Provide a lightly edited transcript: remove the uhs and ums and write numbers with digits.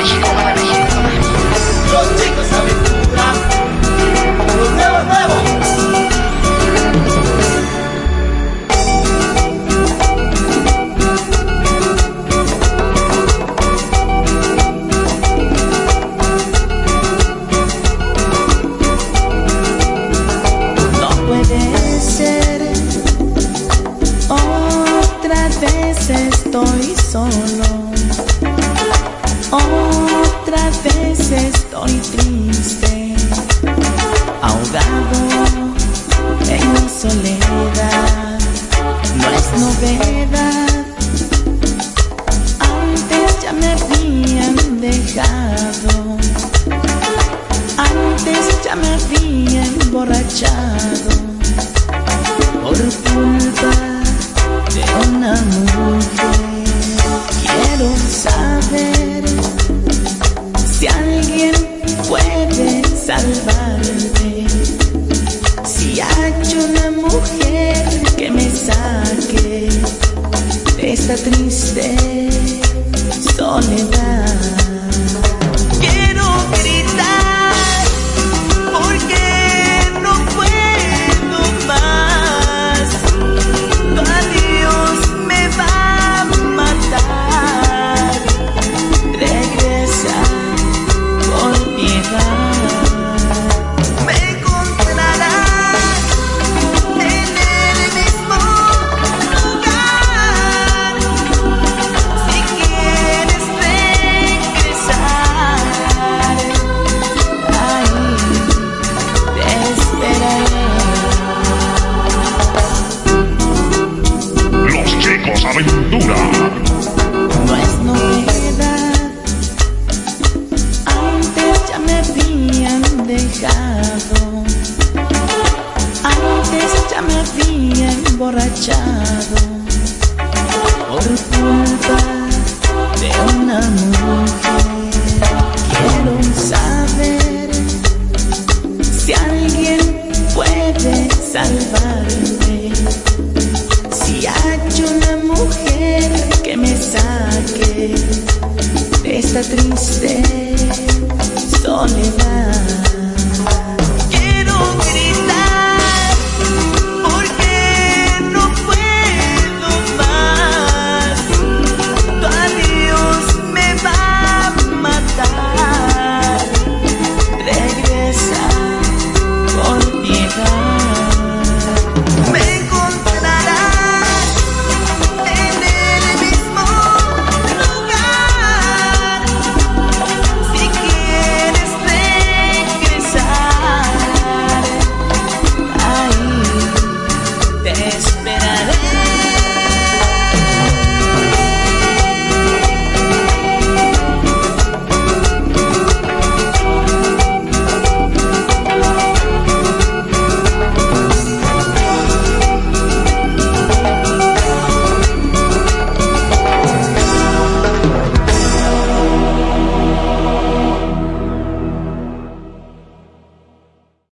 México, para México. Los chicos aventura, los nuevos, nuevos. Estoy solo, otra vez estoy triste, ahogado en mi soledad. No es novedad, antes ya me habían dejado, antes ya me había emborrachado por culpa de una mujer. Quiero saber si alguien puede salvarme, si hay una mujer que me saque de esta triste soledad. Quiero gritar porque no puedo más. Adiós me va a matar. Regresa por piedad. Me encontrarás en el mismo lugar. Si quieres regresar, ahí te esperaré. Los chicos aventura. No es novedad, antes ya me habían dejado, antes ya me había emborrachado por culpa de una mujer. Quiero saber si alguien puede salvarme, si hay una mujer que me saque de esta triste